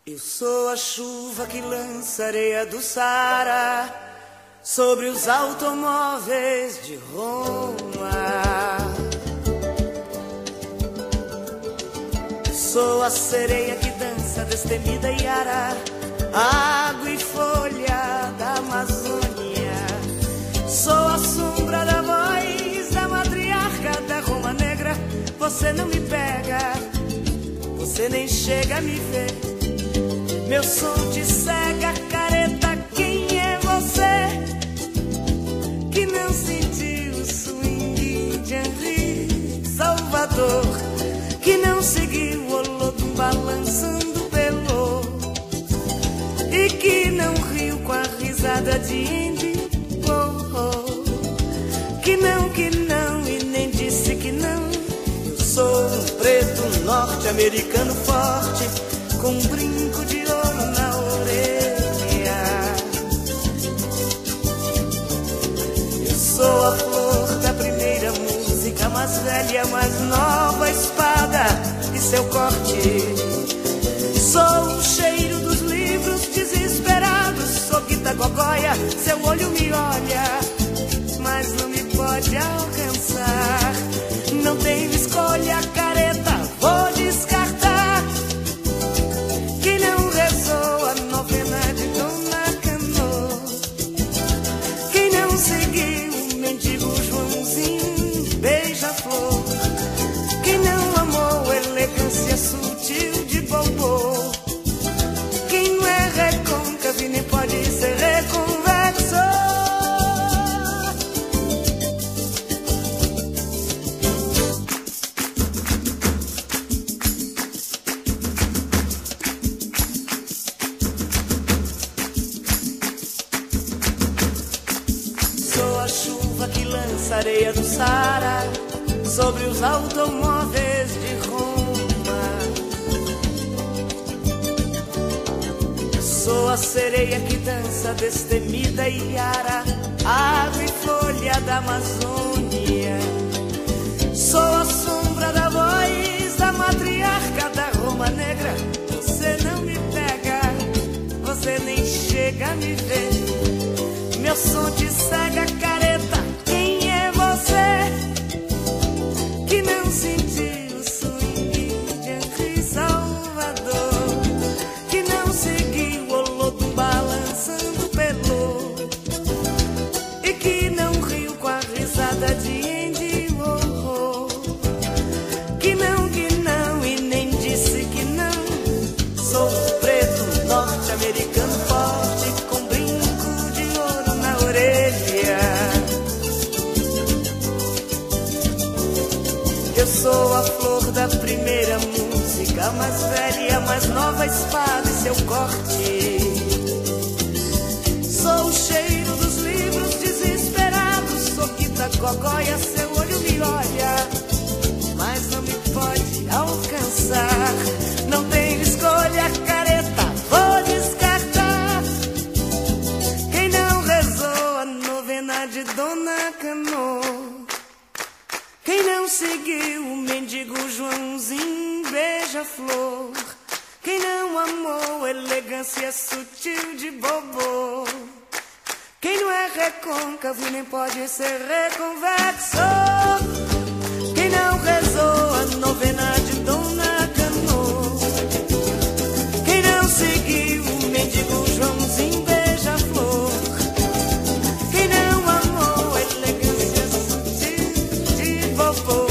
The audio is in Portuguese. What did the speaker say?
Eu sou a chuva que lança areia do Saara sobre os automóveis de Roma. Eu sou a sereia que dança destemida e ara, água e folha da Amazônia. Sou a sombra da voz da matriarca da Roma Negra. Você não me pega, você nem chega a me ver. Meu som te cega, careta, quem é você? Que não sentiu o swing de Henri Salvador, que não seguiu o Olodum balançando pelo, e que não riu com a risada de Indy, que não, e nem disse que não. Eu sou um preto norte-americano forte, com um brinco de ouro na orelha. Eu sou a flor da primeira música, mais velha, mais nova espada e seu corte. Sou o cheiro dos livros desesperados, sou Quitagogóia, seu olho me olha, mas não me pode alcançar. Não tenho escolha, careta, vou descartar. Que não rezou a novena de Dona Cano, que não seguiu o mendigo Joãozinho beija-flor, que não amou a elegância sutil de Bobô. Quem não é recôncavo nem pode ser reconvexo. Areia do Saara sobre os automóveis de Roma. Sou a sereia que dança destemida e ara, água e folha da Amazônia. Sou a sombra da voz da matriarca da Roma Negra. Você não me pega, você nem chega a me ver. Meu som te cega, careta, que não sentiu o swing de Henri Salvador, que não seguiu o Olodum balançando pelo, e que não riu com a risada de Indy, que não, e nem disse que não. Sou um preto norte-americano forte, com brinco de ouro na orelha. Eu sou a flor da primeira música, mais velha, mais nova espada e seu corte. Sou o cheiro dos livros desesperados, sou Quitagogóia, seu olho me olha, mas não me pode alcançar. Não tenho escolha, careta, vou descartar. Quem não rezou a novena de Dona Cano, quem não seguiu o mendigo Joãozinho beija-flor, quem não amou a elegância sutil de Bobô, quem não é recôncavo e nem pode ser reconvexo, quem não rezou a novena de Dona Cano, quem não seguiu o mendigo Joãozinho beija-flor, quem não amou a elegância sutil de Bobô.